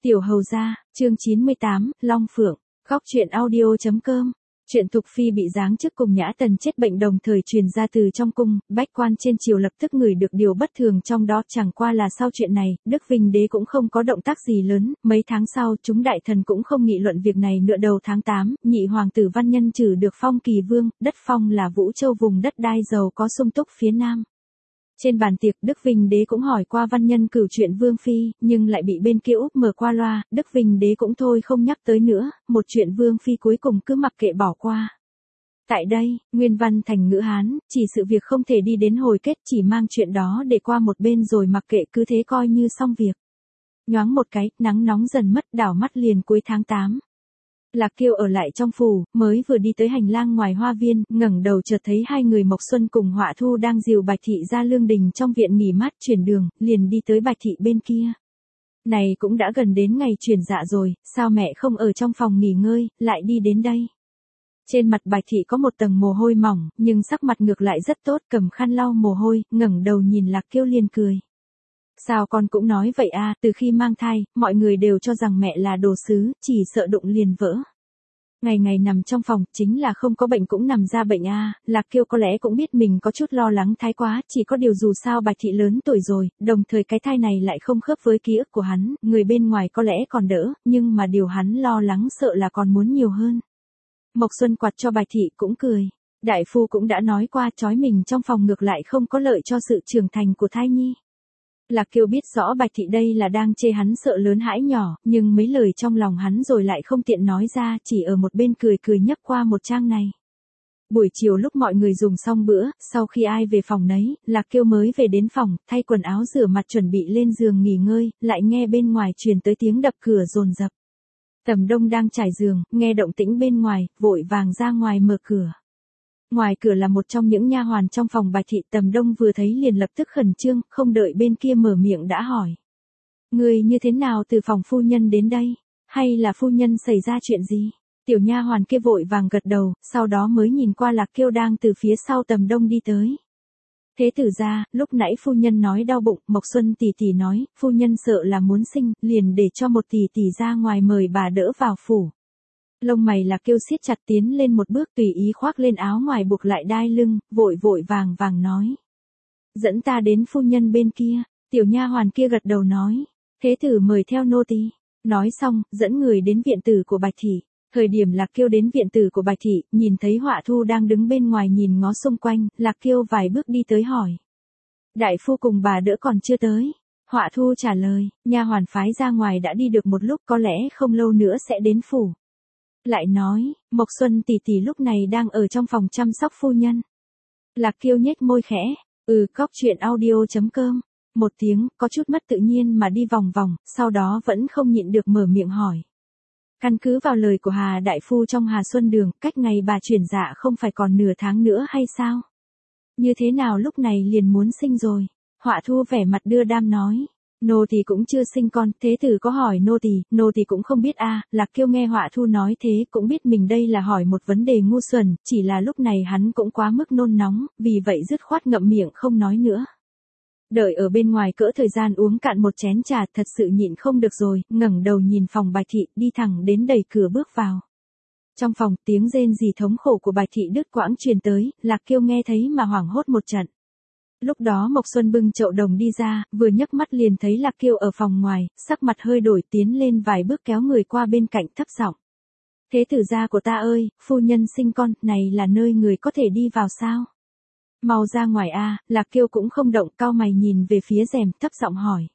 Tiểu hầu gia, chương 98, Long Phượng, góc truyện audio.com. Chuyện Thục Phi bị giáng chức cùng Nhã Tần chết bệnh đồng thời truyền ra từ trong cung, bách quan trên triều lập tức ngửi được điều bất thường trong đó. Chẳng qua là sau chuyện này, Đức Vinh Đế cũng không có động tác gì lớn, mấy tháng sau chúng đại thần cũng không nghị luận việc này nữa. Đầu tháng 8, nhị hoàng tử Văn Nhân trừ được phong kỳ vương, đất phong là Vũ Châu, vùng đất đai giàu có sung túc phía nam. Trên bàn tiệc, Đức Vinh Đế cũng hỏi qua Văn Nhân cửu chuyện Vương Phi, nhưng lại bị bên kia úp mở qua loa. Đức Vinh Đế cũng thôi không nhắc tới nữa, một chuyện Vương Phi cuối cùng cứ mặc kệ bỏ qua. Tại đây, nguyên văn thành ngữ Hán, chỉ sự việc không thể đi đến hồi kết, chỉ mang chuyện đó để qua một bên rồi mặc kệ, cứ thế coi như xong việc. Nhoáng một cái, nắng nóng dần mất, đảo mắt liền cuối tháng 8. Lạc Kiêu ở lại trong phủ, mới vừa đi tới hành lang ngoài hoa viên, ngẩng đầu chợt thấy hai người Mộc Xuân cùng Họa Thu đang dìu Bạch Thị ra lương đình trong viện nghỉ mát. Chuyển đường, liền đi tới Bạch Thị bên kia. Này cũng đã gần đến ngày chuyển dạ rồi, sao mẹ không ở trong phòng nghỉ ngơi, lại đi đến đây? Trên mặt Bạch Thị có một tầng mồ hôi mỏng, nhưng sắc mặt ngược lại rất tốt, cầm khăn lau mồ hôi, ngẩng đầu nhìn Lạc Kiêu liền cười. Sao con cũng nói vậy à, từ khi mang thai, mọi người đều cho rằng mẹ là đồ sứ, chỉ sợ đụng liền vỡ. Ngày ngày nằm trong phòng, chính là không có bệnh cũng nằm ra bệnh à. Lạc Kiêu có lẽ cũng biết mình có chút lo lắng thái quá, chỉ có điều dù sao Bạch Thị lớn tuổi rồi, đồng thời cái thai này lại không khớp với ký ức của hắn, người bên ngoài có lẽ còn đỡ, nhưng mà điều hắn lo lắng sợ là còn muốn nhiều hơn. Mộc Xuân quạt cho Bạch Thị cũng cười. Đại phu cũng đã nói qua, trói mình trong phòng ngược lại không có lợi cho sự trưởng thành của thai nhi. Lạc Kiêu biết rõ Bạch Thị đây là đang chê hắn sợ lớn hãi nhỏ, nhưng mấy lời trong lòng hắn rồi lại không tiện nói ra, chỉ ở một bên cười cười nhấp qua một trang này. Buổi chiều lúc mọi người dùng xong bữa, sau khi ai về phòng nấy, Lạc Kiêu mới về đến phòng, thay quần áo rửa mặt chuẩn bị lên giường nghỉ ngơi, lại nghe bên ngoài truyền tới tiếng đập cửa dồn dập. Tầm Đông đang trải giường, nghe động tĩnh bên ngoài, vội vàng ra ngoài mở cửa. Ngoài cửa là một trong những nha hoàn trong phòng Bạch Thị. Tầm Đông vừa thấy liền lập tức khẩn trương, không đợi bên kia mở miệng đã hỏi. Người như thế nào từ phòng phu nhân đến đây? Hay là phu nhân xảy ra chuyện gì? Tiểu nha hoàn kia vội vàng gật đầu, sau đó mới nhìn qua Lạc Kiêu đang từ phía sau Tầm Đông đi tới. Thế tử ra, lúc nãy phu nhân nói đau bụng, Mộc Xuân tỷ tỷ nói, phu nhân sợ là muốn sinh, liền để cho một tỷ tỷ ra ngoài mời bà đỡ vào phủ. Lông mày Lạc Kiêu siết chặt, tiến lên một bước tùy ý khoác lên áo ngoài buộc lại đai lưng, vội vàng vàng nói. Dẫn ta đến phu nhân bên kia. Tiểu nha hoàn kia gật đầu nói. Thế tử mời theo nô tỳ. Nói xong, dẫn người đến viện tử của Bạch Thị. Thời điểm Lạc Kiêu đến viện tử của Bạch Thị, nhìn thấy Họa Thu đang đứng bên ngoài nhìn ngó xung quanh, Lạc Kiêu vài bước đi tới hỏi. Đại phu cùng bà đỡ còn chưa tới. Họa Thu trả lời, nha hoàn phái ra ngoài đã đi được một lúc, có lẽ không lâu nữa sẽ đến phủ. Lại nói, Mộc Xuân tỷ tỷ lúc này đang ở trong phòng chăm sóc phu nhân. Lạc Kiêu nhếch môi khẽ, góc truyện audio.com. Một tiếng, có chút mất tự nhiên mà đi vòng vòng, sau đó vẫn không nhịn được mở miệng hỏi. Căn cứ vào lời của Hà đại phu trong Hà Xuân Đường, cách ngày bà chuyển dạ không phải còn nửa tháng nữa hay sao? Như thế nào lúc này liền muốn sinh rồi? Họa Thu vẻ mặt đưa đam nói. Nô tỳ cũng chưa sinh con, thế tử có hỏi nô tỳ cũng không biết a. Lạc Kiêu nghe Họa Thu nói thế cũng biết mình đây là hỏi một vấn đề ngu xuẩn, chỉ là lúc này hắn cũng quá mức nôn nóng, vì vậy dứt khoát ngậm miệng không nói nữa. Đợi ở bên ngoài cỡ thời gian uống cạn một chén trà, thật sự nhịn không được rồi, ngẩng đầu nhìn phòng Bạch Thị, đi thẳng đến đẩy cửa bước vào. Trong phòng, tiếng rên rỉ thống khổ của Bạch Thị đứt quãng truyền tới, Lạc Kiêu nghe thấy mà hoảng hốt một trận. Lúc đó Mộc Xuân bưng chậu đồng đi ra, vừa nhấc mắt liền thấy Lạc Kiêu ở phòng ngoài, sắc mặt hơi đổi, tiến lên vài bước kéo người qua bên cạnh thấp giọng. Thế tử gia của ta ơi, phu nhân sinh con, này là nơi người có thể đi vào sao? Mau ra ngoài a. Lạc Kiêu cũng không động, cau mày nhìn về phía rèm, thấp giọng hỏi.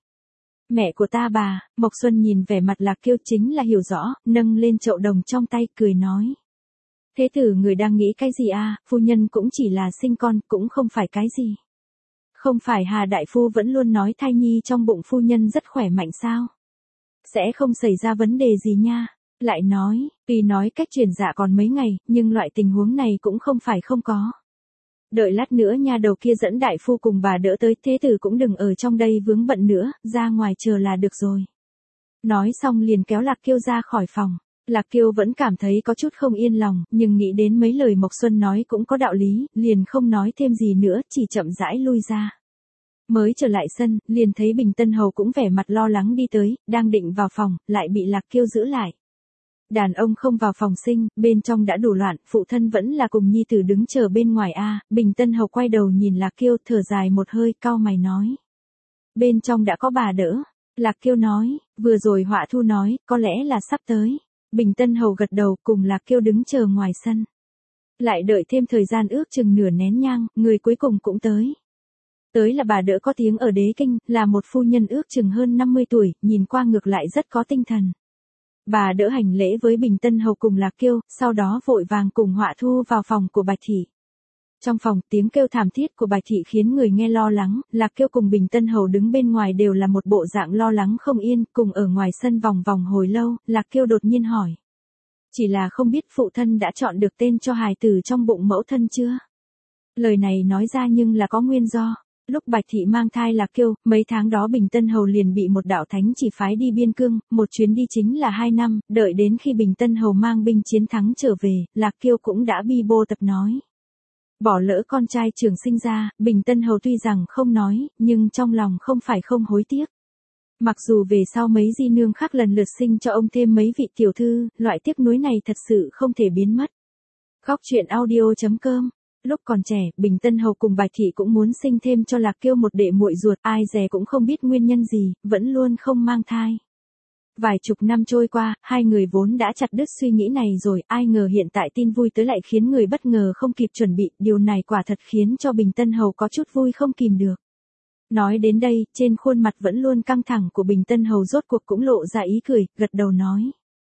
Mẹ của ta bà. Mộc Xuân nhìn vẻ mặt Lạc Kiêu chính là hiểu rõ, nâng lên chậu đồng trong tay, cười nói. Thế tử người đang nghĩ cái gì a? Phu nhân cũng chỉ là sinh con, cũng không phải cái gì. Không phải Hà đại phu vẫn luôn nói thai nhi trong bụng phu nhân rất khỏe mạnh sao? Sẽ không xảy ra vấn đề gì nha. Lại nói, tuy nói cách chuyển dạ còn mấy ngày, nhưng loại tình huống này cũng không phải không có. Đợi lát nữa nha đầu kia dẫn đại phu cùng bà đỡ tới, thế tử cũng đừng ở trong đây vướng bận nữa, ra ngoài chờ là được rồi. Nói xong liền kéo Lạc Kiêu ra khỏi phòng. Lạc Kiêu vẫn cảm thấy có chút không yên lòng, nhưng nghĩ đến mấy lời Mộc Xuân nói cũng có đạo lý, liền không nói thêm gì nữa, chỉ chậm rãi lui ra. Mới trở lại sân, liền thấy Bình Tân Hầu cũng vẻ mặt lo lắng đi tới, đang định vào phòng, lại bị Lạc Kiêu giữ lại. Đàn ông không vào phòng sinh, bên trong đã đủ loạn, phụ thân vẫn là cùng nhi tử đứng chờ bên ngoài a. Bình Tân Hầu quay đầu nhìn Lạc Kiêu, thở dài một hơi, cau mày nói. Bên trong đã có bà đỡ. Lạc Kiêu nói, vừa rồi Họa Thu nói, có lẽ là sắp tới. Bình Tân Hầu gật đầu, cùng Lạc Kiêu đứng chờ ngoài sân. Lại đợi thêm thời gian ước chừng nửa nén nhang, người cuối cùng cũng tới. Tới là bà đỡ có tiếng ở Đế Kinh, là một phu nhân ước chừng hơn 50 tuổi, nhìn qua ngược lại rất có tinh thần. Bà đỡ hành lễ với Bình Tân Hầu cùng Lạc Kiêu, sau đó vội vàng cùng Họa Thu vào phòng của Bạch Thị. Trong phòng, tiếng kêu thảm thiết của Bạch Thị khiến người nghe lo lắng, Lạc Kiêu cùng Bình Tân Hầu đứng bên ngoài đều là một bộ dạng lo lắng không yên, cùng ở ngoài sân vòng vòng hồi lâu, Lạc Kiêu đột nhiên hỏi. Chỉ là không biết phụ thân đã chọn được tên cho hài tử trong bụng mẫu thân chưa? Lời này nói ra nhưng là có nguyên do. Lúc Bạch Thị mang thai Lạc Kiêu, mấy tháng đó Bình Tân Hầu liền bị một đạo thánh chỉ phái đi biên cương, một chuyến đi chính là 2 năm, đợi đến khi Bình Tân Hầu mang binh chiến thắng trở về, Lạc Kiêu cũng đã bi bô tập nói. Bỏ lỡ con trai trường sinh ra, Bình Tân Hầu tuy rằng không nói, nhưng trong lòng không phải không hối tiếc. Mặc dù về sau mấy di nương khác lần lượt sinh cho ông thêm mấy vị tiểu thư, loại tiếc nuối này thật sự không thể biến mất. Góc truyện audio.com. Lúc còn trẻ, Bình Tân Hầu cùng Bạch Thị cũng muốn sinh thêm cho Lạc Kiêu một đệ muội ruột, ai dè cũng không biết nguyên nhân gì, vẫn luôn không mang thai. Vài chục năm trôi qua, hai người vốn đã chặt đứt suy nghĩ này rồi, ai ngờ hiện tại tin vui tới lại khiến người bất ngờ không kịp chuẩn bị, điều này quả thật khiến cho Bình Tân Hầu có chút vui không kìm được. Nói đến đây, trên khuôn mặt vẫn luôn căng thẳng của Bình Tân Hầu rốt cuộc cũng lộ ra ý cười, gật đầu nói.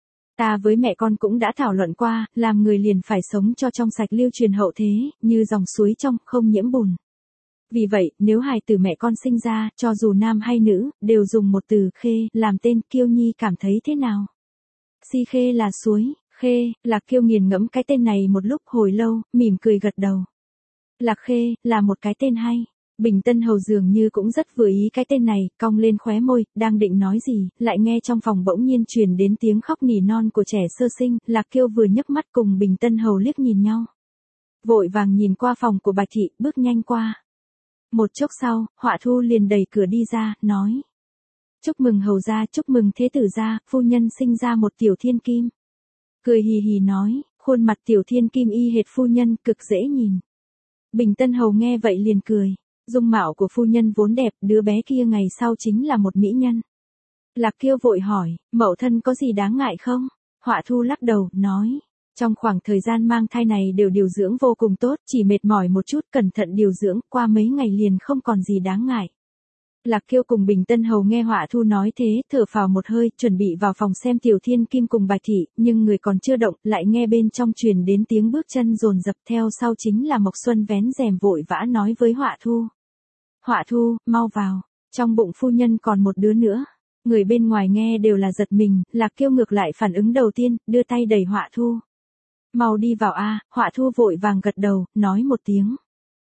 Ta với mẹ con cũng đã thảo luận qua, làm người liền phải sống cho trong sạch lưu truyền hậu thế, như dòng suối trong, không nhiễm bùn. Vì vậy, nếu hài tử mẹ con sinh ra, cho dù nam hay nữ, đều dùng một từ Khê, làm tên. Kiêu Nhi cảm thấy thế nào? Si Khê là suối, Khê, Lạc Kiêu nghiền ngẫm cái tên này một lúc hồi lâu, mỉm cười gật đầu. Lạc Khê, là một cái tên hay. Bình Tân Hầu dường như cũng rất vừa ý cái tên này, cong lên khóe môi, đang định nói gì, lại nghe trong phòng bỗng nhiên truyền đến tiếng khóc nỉ non của trẻ sơ sinh, Lạc Kiêu vừa nhấc mắt cùng Bình Tân Hầu liếc nhìn nhau. Vội vàng nhìn qua phòng của Bạch Thị, bước nhanh qua. Một chốc sau, Họa Thu liền đẩy cửa đi ra, nói. Chúc mừng hầu gia, chúc mừng thế tử gia, phu nhân sinh ra một tiểu thiên kim. Cười hì hì nói, khuôn mặt tiểu thiên kim y hệt phu nhân, cực dễ nhìn. Bình Tân Hầu nghe vậy liền cười. Dung mạo của phu nhân vốn đẹp, đứa bé kia ngày sau chính là một mỹ nhân. Lạc Kiêu vội hỏi, mẫu thân có gì đáng ngại không? Họa Thu lắc đầu, nói. Trong khoảng thời gian mang thai này đều điều dưỡng vô cùng tốt, chỉ mệt mỏi một chút, cẩn thận điều dưỡng, qua mấy ngày liền không còn gì đáng ngại. Lạc Kiêu cùng Bình Tân Hầu nghe Họa Thu nói thế, thở phào một hơi, chuẩn bị vào phòng xem Tiểu Thiên Kim cùng Bạch Thị, nhưng người còn chưa động, lại nghe bên trong truyền đến tiếng bước chân dồn dập, theo sau chính là Mộc Xuân vén rèm vội vã nói với Họa Thu. Họa Thu, mau vào, trong bụng phu nhân còn một đứa nữa. Người bên ngoài nghe đều là giật mình, Lạc Kiêu ngược lại phản ứng đầu tiên, đưa tay đẩy Họa Thu. Mau đi vào a. Họa Thu vội vàng gật đầu, nói một tiếng.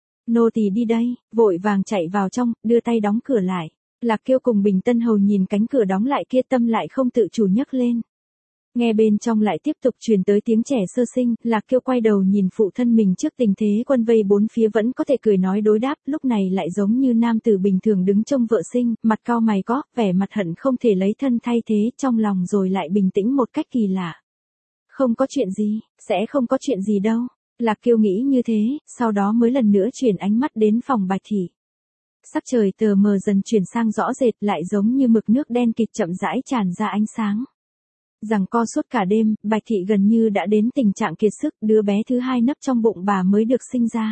Nô tỳ đi đây, vội vàng chạy vào trong, đưa tay đóng cửa lại. Lạc Kiêu cùng Bình Tân Hầu nhìn cánh cửa đóng lại kia, tâm lại không tự chủ nhấc lên. Nghe bên trong lại tiếp tục truyền tới tiếng trẻ sơ sinh, Lạc Kiêu quay đầu nhìn phụ thân mình trước tình thế quân vây bốn phía vẫn có thể cười nói đối đáp, lúc này lại giống như nam tử bình thường đứng trông vợ sinh, mặt cau mày có, vẻ mặt hận không thể lấy thân thay thế, trong lòng rồi lại bình tĩnh một cách kỳ lạ. Không có chuyện gì, sẽ không có chuyện gì đâu. Lạc Kiêu nghĩ như thế, sau đó mới lần nữa chuyển ánh mắt đến phòng Bạch Thị. Sắc trời tờ mờ dần chuyển sang rõ rệt, lại giống như mực nước đen kịt chậm rãi tràn ra ánh sáng. Giằng co suốt cả đêm, Bạch Thị gần như đã đến tình trạng kiệt sức, đứa bé thứ hai nấp trong bụng bà mới được sinh ra.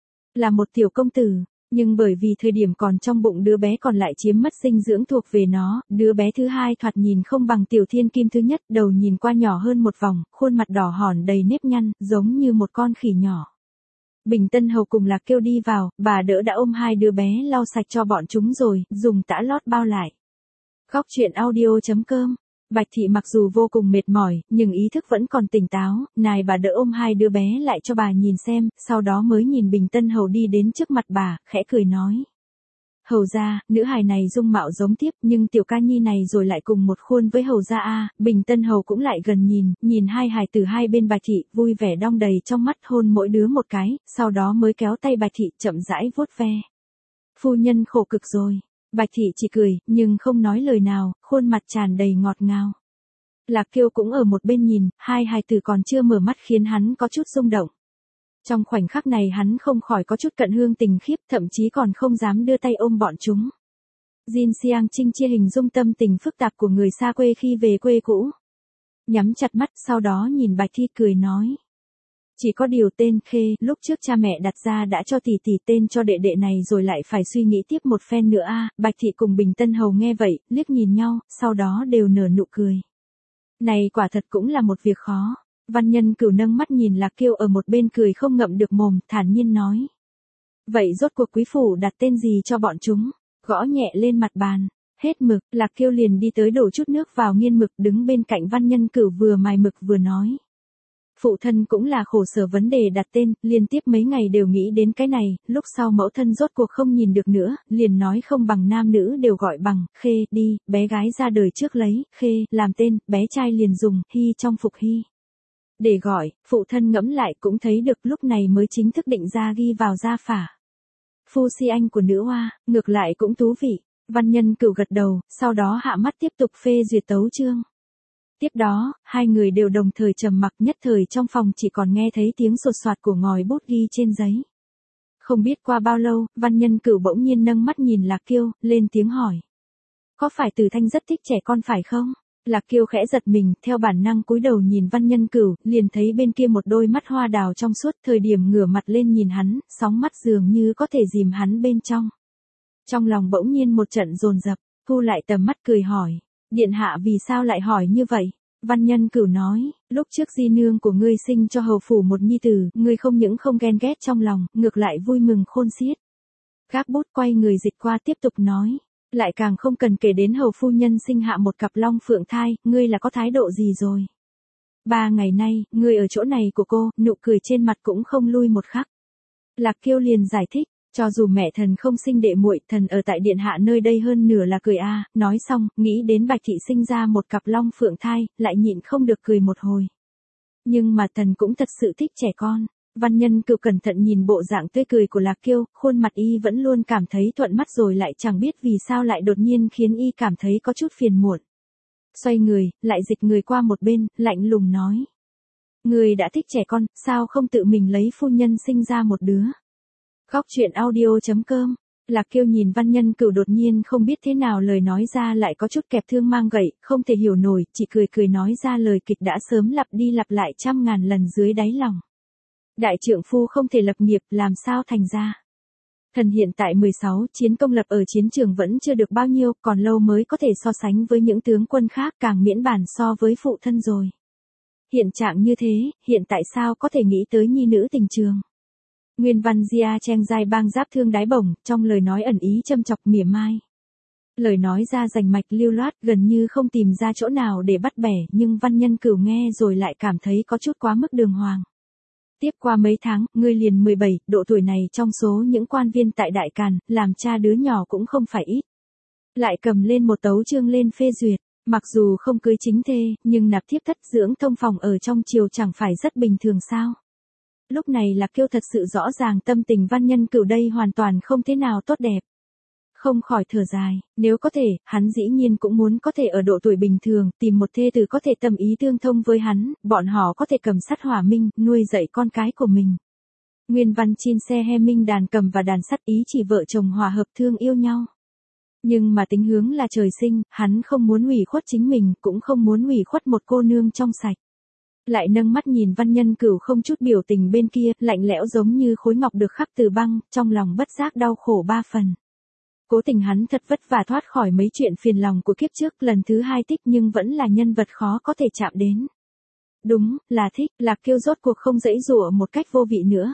Là một tiểu công tử, nhưng bởi vì thời điểm còn trong bụng đứa bé còn lại chiếm mất dinh dưỡng thuộc về nó, đứa bé thứ hai thoạt nhìn không bằng Tiểu Thiên Kim thứ nhất, đầu nhìn qua nhỏ hơn một vòng, khuôn mặt đỏ hòn đầy nếp nhăn, giống như một con khỉ nhỏ. Bình Tân Hầu cùng Lạc Kiêu đi vào, bà đỡ đã ôm hai đứa bé lau sạch cho bọn chúng rồi, dùng tã lót bao lại. Góc truyện audio.com. Bạch Thị mặc dù vô cùng mệt mỏi, nhưng ý thức vẫn còn tỉnh táo, nài bà đỡ ôm hai đứa bé lại cho bà nhìn xem, sau đó mới nhìn Bình Tân Hầu đi đến trước mặt bà, khẽ cười nói. Hầu gia, nữ hài này dung mạo giống tiếp, nhưng tiểu ca nhi này rồi lại cùng một khuôn với hầu gia a. Bình Tân Hầu cũng lại gần nhìn hai hài tử hai bên Bạch Thị, vui vẻ đong đầy trong mắt, hôn mỗi đứa một cái, sau đó mới kéo tay Bạch Thị chậm rãi vuốt ve. Phu nhân khổ cực rồi. Bạch thị chỉ cười, nhưng không nói lời nào, khuôn mặt tràn đầy ngọt ngào. Lạc Kiêu cũng ở một bên nhìn, hai hài tử còn chưa mở mắt khiến hắn có chút rung động. Trong khoảnh khắc này hắn không khỏi có chút cận hương tình khiếp, thậm chí còn không dám đưa tay ôm bọn chúng. Jin Xiang Trinh chia hình dung tâm tình phức tạp của người xa quê khi về quê cũ. Nhắm chặt mắt, sau đó nhìn Bạch Thi cười nói. Chỉ có điều tên Khê, lúc trước cha mẹ đặt ra đã cho tỷ tỷ tên cho đệ đệ này rồi lại phải suy nghĩ tiếp một phen nữa a. Bạch Thị cùng Bình Tân Hầu nghe vậy, liếc nhìn nhau, sau đó đều nở nụ cười. Này quả thật cũng là một việc khó. Văn Nhân Cửu nâng mắt nhìn Lạc Kiêu ở một bên cười không ngậm được mồm, thản nhiên nói. Vậy rốt cuộc quý phủ đặt tên gì cho bọn chúng? Gõ nhẹ lên mặt bàn. Hết mực, Lạc Kiêu liền đi tới đổ chút nước vào nghiên mực, đứng bên cạnh Văn Nhân Cửu vừa mài mực vừa nói. Phụ thân cũng là khổ sở vấn đề đặt tên, liên tiếp mấy ngày đều nghĩ đến cái này, lúc sau mẫu thân rốt cuộc không nhìn được nữa, liền nói không bằng nam nữ đều gọi bằng Khê đi, bé gái ra đời trước lấy Khê làm tên, bé trai liền dùng Hy trong Phục Hy. Để gọi, phụ thân ngẫm lại cũng thấy được, lúc này mới chính thức định ra ghi vào gia phả. Phu si anh của nữ hoa, ngược lại cũng thú vị. Văn Nhân Cửu gật đầu, sau đó hạ mắt tiếp tục phê duyệt tấu chương. Tiếp đó, hai người đều đồng thời trầm mặc, nhất thời trong phòng chỉ còn nghe thấy tiếng sột soạt của ngòi bút ghi trên giấy. Không biết qua bao lâu, Văn Nhân Cửu bỗng nhiên nâng mắt nhìn Lạc Kiêu, lên tiếng hỏi. Có phải Từ Thanh rất thích trẻ con phải không? Lạc Kiêu khẽ giật mình, theo bản năng cúi đầu nhìn Văn Nhân Cửu, liền thấy bên kia một đôi mắt hoa đào trong suốt, thời điểm ngửa mặt lên nhìn hắn, sóng mắt dường như có thể dìm hắn bên trong. Trong lòng bỗng nhiên một trận dồn dập, thu lại tầm mắt cười hỏi. Điện hạ vì sao lại hỏi như vậy? Văn Nhân Cửu nói, lúc trước di nương của ngươi sinh cho hầu phủ một nhi tử, ngươi không những không ghen ghét trong lòng, ngược lại vui mừng khôn xiết. Gác bút quay người dịch qua tiếp tục nói, lại càng không cần kể đến hầu phu nhân sinh hạ một cặp long phượng thai, ngươi là có thái độ gì rồi? 3 ngày nay, ngươi ở chỗ này của cô, nụ cười trên mặt cũng không lui một khắc. Lạc Kiêu liền giải thích. Cho dù mẹ thần không sinh đệ muội, thần ở tại điện hạ nơi đây hơn nửa là cười a. Nói xong, nghĩ đến Bạch Thị sinh ra một cặp long phượng thai, lại nhịn không được cười một hồi. Nhưng mà thần cũng thật sự thích trẻ con. Văn Nhân Cửu cẩn thận nhìn bộ dạng tươi cười của Lạc Kiêu, khuôn mặt y vẫn luôn cảm thấy thuận mắt rồi lại chẳng biết vì sao lại đột nhiên khiến y cảm thấy có chút phiền muộn. Xoay người, lại dịch người qua một bên, lạnh lùng nói. Người đã thích trẻ con, sao không tự mình lấy phu nhân sinh ra một đứa? Góc truyện audio.com. Lạc Kiêu nhìn Văn Nhân Cửu đột nhiên không biết thế nào lời nói ra lại có chút kẹp thương mang gậy, không thể hiểu nổi, chỉ cười cười nói ra lời kịch đã sớm lặp đi lặp lại trăm ngàn lần dưới đáy lòng. Đại trượng phu không thể lập nghiệp, làm sao thành ra? Thần hiện tại 16 chiến công lập ở chiến trường vẫn chưa được bao nhiêu, còn lâu mới có thể so sánh với những tướng quân khác, càng miễn bàn so với phụ thân rồi. Hiện trạng như thế, hiện tại sao có thể nghĩ tới nhi nữ tình trường? Nguyên văn Gia Chen Giai bang giáp thương đái bổng, trong lời nói ẩn ý châm chọc mỉa mai. Lời nói ra rành mạch lưu loát, gần như không tìm ra chỗ nào để bắt bẻ, nhưng Văn Nhân Cửu nghe rồi lại cảm thấy có chút quá mức đường hoàng. Tiếp qua mấy tháng, ngươi liền 17, độ tuổi này trong số những quan viên tại Đại Càn, làm cha đứa nhỏ cũng không phải ít. Lại cầm lên một tấu chương lên phê duyệt, mặc dù không cưới chính thê, nhưng nạp thiếp thất dưỡng thông phòng ở trong triều chẳng phải rất bình thường sao? Lúc này Lạc Kiêu thật sự rõ ràng tâm tình Văn Nhân Cửu đây hoàn toàn không thế nào tốt đẹp. Không khỏi thở dài, nếu có thể, hắn dĩ nhiên cũng muốn có thể ở độ tuổi bình thường, tìm một thê tử có thể tâm ý tương thông với hắn, bọn họ có thể cầm sắt hỏa minh, nuôi dạy con cái của mình. Nguyên văn Chin xe he minh đàn cầm và đàn sắt ý chỉ vợ chồng hòa hợp thương yêu nhau. Nhưng mà tính hướng là trời sinh, hắn không muốn ủy khuất chính mình, cũng không muốn ủy khuất một cô nương trong sạch. Lại nâng mắt nhìn Văn Nhân Cửu không chút biểu tình bên kia, lạnh lẽo giống như khối ngọc được khắc từ băng, trong lòng bất giác đau khổ 3 phần. Cố tình hắn thật vất vả thoát khỏi mấy chuyện phiền lòng của kiếp trước, lần thứ 2 thích nhưng vẫn là nhân vật khó có thể chạm đến. Đúng, là thích, Lạc Kiêu rốt cuộc không dãy dụa một cách vô vị nữa.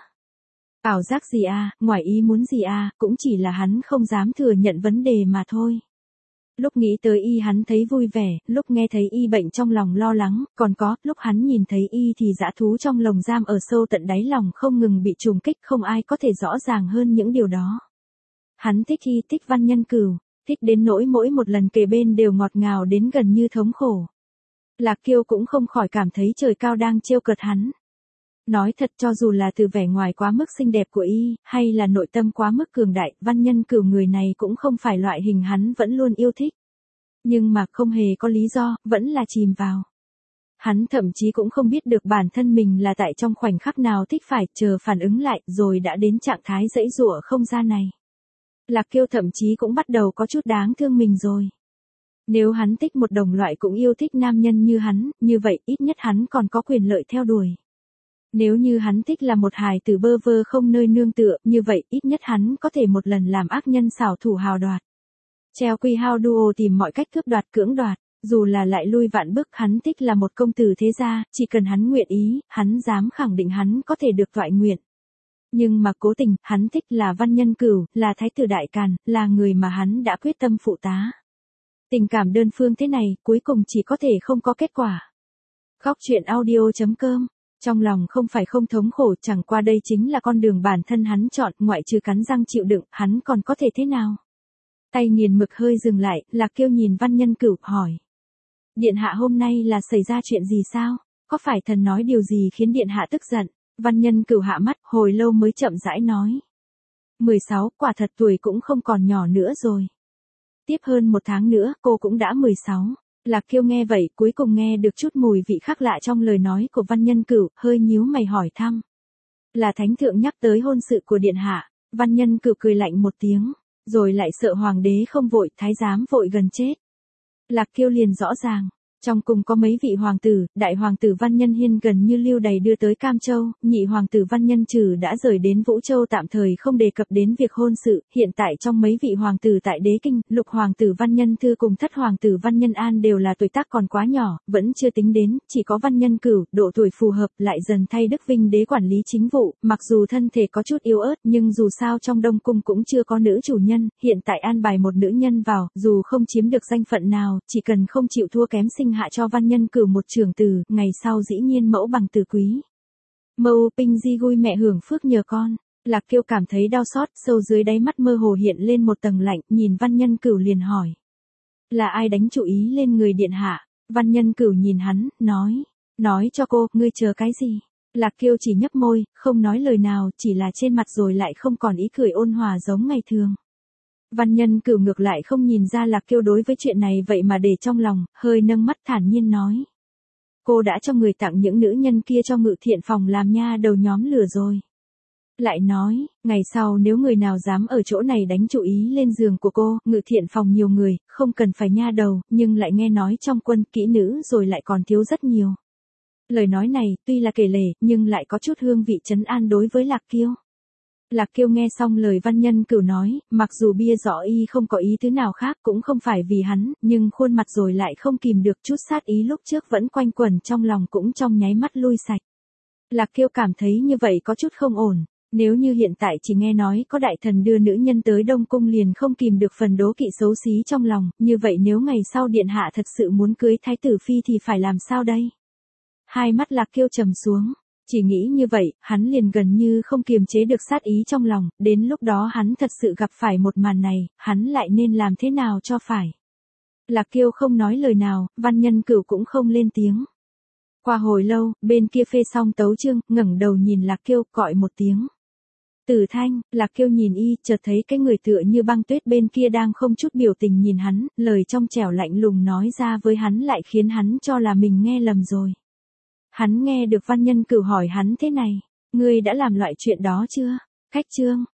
Ảo giác gì à, ngoài ý muốn gì à, cũng chỉ là hắn không dám thừa nhận vấn đề mà thôi. Lúc nghĩ tới y hắn thấy vui vẻ, lúc nghe thấy y bệnh trong lòng lo lắng, còn có, lúc hắn nhìn thấy y thì dã thú trong lồng giam ở sâu tận đáy lòng không ngừng bị trùng kích, không ai có thể rõ ràng hơn những điều đó. Hắn thích y, thích Văn Nhân Cửu, thích đến nỗi mỗi một lần kề bên đều ngọt ngào đến gần như thống khổ. Lạc Kiêu cũng không khỏi cảm thấy trời cao đang trêu cợt hắn. Nói thật cho dù là từ vẻ ngoài quá mức xinh đẹp của y, hay là nội tâm quá mức cường đại, Văn Nhân Cửu người này cũng không phải loại hình hắn vẫn luôn yêu thích. Nhưng mà không hề có lý do, vẫn là chìm vào. Hắn thậm chí cũng không biết được bản thân mình là tại trong khoảnh khắc nào thích phải chờ phản ứng lại rồi đã đến trạng thái giãy giụa không ra này. Lạc Kiêu thậm chí cũng bắt đầu có chút đáng thương mình rồi. Nếu hắn thích một đồng loại cũng yêu thích nam nhân như hắn, như vậy ít nhất hắn còn có quyền lợi theo đuổi. Nếu như hắn thích là một hài tử bơ vơ không nơi nương tựa, như vậy ít nhất hắn có thể một lần làm ác nhân xảo thủ hào đoạt. Treo quy hao duo tìm mọi cách cướp đoạt cưỡng đoạt, dù là lại lui vạn bước hắn thích là một công tử thế gia, chỉ cần hắn nguyện ý, hắn dám khẳng định hắn có thể được toại nguyện. Nhưng mà cố tình, hắn thích là Văn Nhân Cửu, là thái tử đại càn, là người mà hắn đã quyết tâm phụ tá. Tình cảm đơn phương thế này, cuối cùng chỉ có thể không có kết quả. Góc truyện audio.com. Trong lòng không phải không thống khổ, chẳng qua đây chính là con đường bản thân hắn chọn, ngoại trừ cắn răng chịu đựng, hắn còn có thể thế nào? Tay nghiền mực hơi dừng lại, Lạc Kiêu nhìn Văn Nhân Cửu, hỏi. Điện hạ hôm nay là xảy ra chuyện gì sao? Có phải thần nói điều gì khiến điện hạ tức giận? Văn Nhân Cửu hạ mắt, hồi lâu mới chậm rãi nói. 16, quả thật tuổi cũng không còn nhỏ nữa rồi. Tiếp hơn 1 tháng nữa, cô cũng đã 16. Lạc Kiêu nghe vậy, cuối cùng nghe được chút mùi vị khác lạ trong lời nói của Văn Nhân Cửu, hơi nhíu mày hỏi thăm. Là thánh thượng nhắc tới hôn sự của điện hạ. Văn Nhân Cửu cười lạnh một tiếng, rồi lại sợ hoàng đế không vội, thái giám vội gần chết. Lạc Kiêu liền rõ ràng. Trong cung có mấy vị hoàng tử, đại hoàng tử Văn Nhân Hiên gần như lưu đày đưa tới Cam Châu, nhị hoàng tử Văn Nhân Trừ đã rời đến Vũ Châu, tạm thời không đề cập đến việc hôn sự, hiện tại trong mấy vị hoàng tử tại Đế Kinh, lục hoàng tử Văn Nhân Thư cùng thất hoàng tử Văn Nhân An đều là tuổi tác còn quá nhỏ, vẫn chưa tính đến, chỉ có Văn Nhân Cửu, độ tuổi phù hợp, lại dần thay Đức Vinh đế quản lý chính vụ, mặc dù thân thể có chút yếu ớt, nhưng dù sao trong Đông cung cũng chưa có nữ chủ nhân, hiện tại an bài một nữ nhân vào, dù không chiếm được danh phận nào, chỉ cần không chịu thua kém sinh hạ cho Văn Nhân Cửu một trưởng tử, ngày sau dĩ nhiên mẫu bằng tử quý. Mâu Pinh Di vui mẹ hưởng phước nhờ con. Lạc Kiêu cảm thấy đau xót, sâu dưới đáy mắt mơ hồ hiện lên một tầng lạnh, nhìn Văn Nhân Cửu liền hỏi. Là ai đánh chủ ý lên người điện hạ? Văn Nhân Cửu nhìn hắn, nói cho cô, ngươi chờ cái gì? Lạc Kiêu chỉ nhấp môi, không nói lời nào, chỉ là trên mặt rồi lại không còn ý cười ôn hòa giống ngày thường. Văn Nhân Cửu ngược lại không nhìn ra Lạc Kiêu đối với chuyện này vậy mà để trong lòng, hơi nâng mắt thản nhiên nói. Cô đã cho người tặng những nữ nhân kia cho Ngự Thiện phòng làm nha đầu nhóm lửa rồi. Lại nói, ngày sau nếu người nào dám ở chỗ này đánh chủ ý lên giường của cô, Ngự Thiện phòng nhiều người, không cần phải nha đầu, nhưng lại nghe nói trong quân kỹ nữ rồi lại còn thiếu rất nhiều. Lời nói này, tuy là kể lể, nhưng lại có chút hương vị trấn an đối với Lạc Kiêu. Lạc Kiêu nghe xong lời Văn Nhân Cửu nói, mặc dù bia rõ y không có ý thứ nào khác cũng không phải vì hắn, nhưng khuôn mặt rồi lại không kìm được chút sát ý lúc trước vẫn quanh quẩn trong lòng cũng trong nháy mắt lui sạch. Lạc Kiêu cảm thấy như vậy có chút không ổn, nếu như hiện tại chỉ nghe nói có đại thần đưa nữ nhân tới Đông Cung liền không kìm được phần đố kỵ xấu xí trong lòng, như vậy nếu ngày sau điện hạ thật sự muốn cưới thái tử phi thì phải làm sao đây? Hai mắt Lạc Kiêu trầm xuống. Chỉ nghĩ như vậy, hắn liền gần như không kiềm chế được sát ý trong lòng, đến lúc đó hắn thật sự gặp phải một màn này, hắn lại nên làm thế nào cho phải. Lạc Kiêu không nói lời nào, Văn Nhân Cửu cũng không lên tiếng. Qua hồi lâu, bên kia phê xong tấu chương, ngẩng đầu nhìn Lạc Kiêu, gọi một tiếng. Tử Thanh. Lạc Kiêu nhìn y, chợt thấy cái người tựa như băng tuyết bên kia đang không chút biểu tình nhìn hắn, lời trong trẻo lạnh lùng nói ra với hắn lại khiến hắn cho là mình nghe lầm rồi. Hắn nghe được Văn Nhân Cửu hỏi hắn thế này, ngươi đã làm loại chuyện đó chưa? Cách chương.